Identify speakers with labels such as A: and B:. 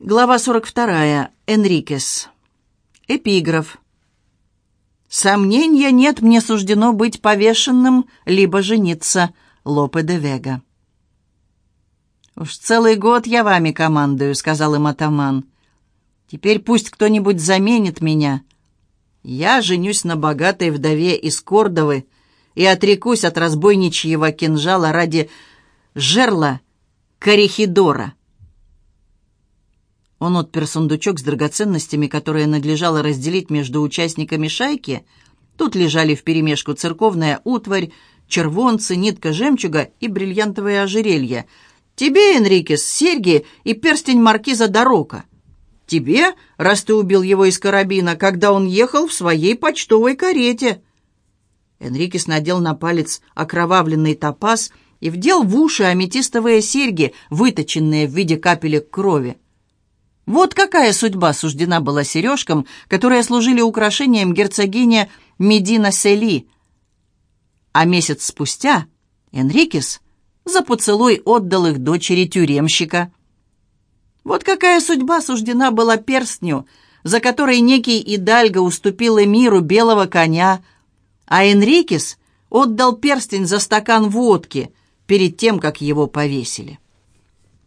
A: Глава 42. Энрикес. Эпиграф. «Сомнения нет, мне суждено быть повешенным, либо жениться». Лопе де Вега. «Уж целый год я вами командую», — сказал им атаман. «Теперь пусть кто-нибудь заменит меня. Я женюсь на богатой вдове из Кордовы и отрекусь от разбойничьего кинжала ради жерла Корихидора». Он отпер сундучок с драгоценностями, которые надлежало разделить между участниками шайки. Тут лежали вперемешку церковная утварь, червонцы, нитка жемчуга и бриллиантовое ожерелье. «Тебе, Энрикес, серьги и перстень маркиза Д'Рока. Тебе, раз ты убил его из карабина, когда он ехал в своей почтовой карете». Энрикес надел на палец окровавленный топаз и вдел в уши аметистовые серьги, выточенные в виде капелек крови. Вот какая судьба суждена была сережкам, которые служили украшением герцогини Медина Сели. А месяц спустя Энрикес за поцелуй отдал их дочери тюремщика. Вот какая судьба суждена была перстню, за который некий Идальго уступил эмиру белого коня, а Энрикес отдал перстень за стакан водки перед тем, как его повесили.